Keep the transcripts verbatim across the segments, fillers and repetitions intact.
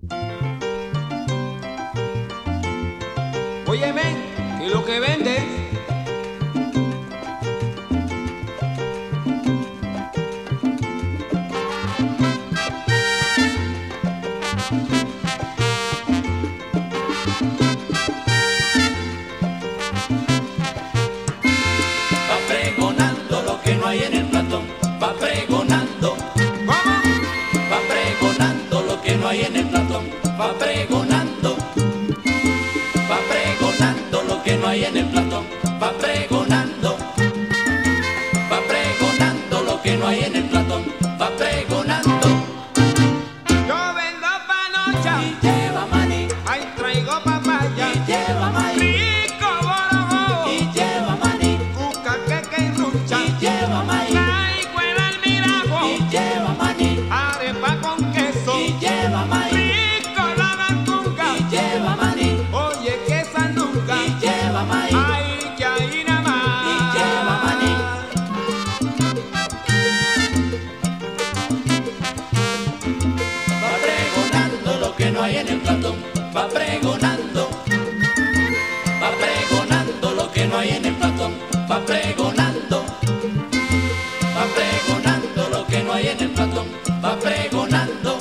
Óyeme, ¿qué es lo que vende? Va pregonando lo que no hay en el platón, va pregonando. ¿Cómo? Va pregonando lo que no hay en el platón, va pregonando. Va pregonando lo que no hay en el platón, va pregonando. Va pregonando lo que no hay en el platón, va pregonando. Yo vendo panocha Y lleva maní, ahí traigo papaya, y lleva maíz, rico borojo, y lleva maní, busca que y rucha, y lleva maíz, traigo el almirajo, y lleva maní, arepa con queso, y lleva maíz, rico la gantunga, y lleva maní, oye que sandunga, y lleva maíz, ay que ahí nada más, y lleva maní. Va pregonando lo que no hay en el platón, va pregonando. Va pregonando lo que no hay en el platón, va pregonando. Va pregonando lo que no hay en el platón, va pregonando.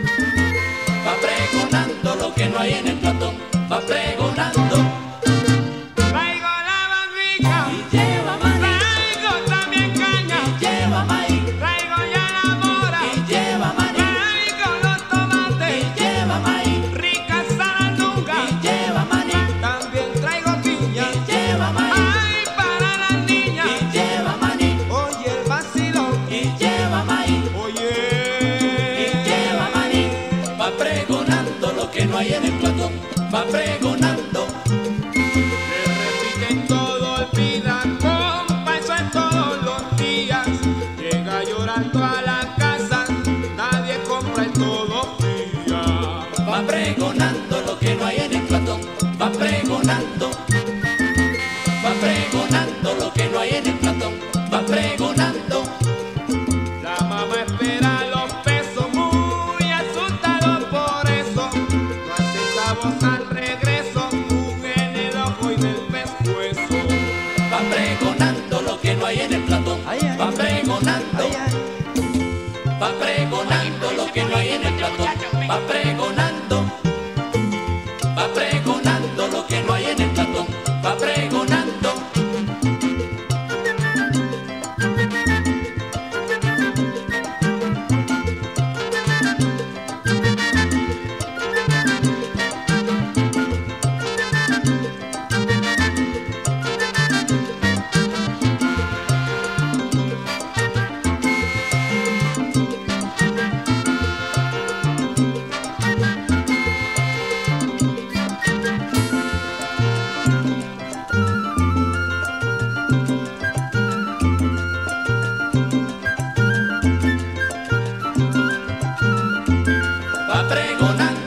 Va pregonando lo que no hay en el platón, va pregonando. traigo la barriga, Y lleva maní, traigo también caña, y lleva maíz, traigo ya la mora, y lleva maní, traigo los tomates, y lleva maíz, rica sandunga, y lleva maní, también traigo piña, y lleva maíz, ay para las niñas, y lleva maní, oye el vacilón, y lleva maíz, oye, y lleva maní. Va pregonando lo que no hay en el platón, va pregonando. le repiten todo el vida, compa, eso es todos los días, llega llorando a la casa, nadie compra en todos los días. Va pregonando lo que no hay en el platón, va pregonando. Va pregonando lo que no hay en el platón, va pregonando. La mamá espera los pesos, muy asustado por eso. No hace sabos al regreso, un en el ojo y del pescuezo. Va pregonando lo que no hay en el platón, va pregonando. Va pregonando lo que no hay en el platón, va pregonando. Va pregonando lo que no hay en el platón, va pregonando. Va pregonando.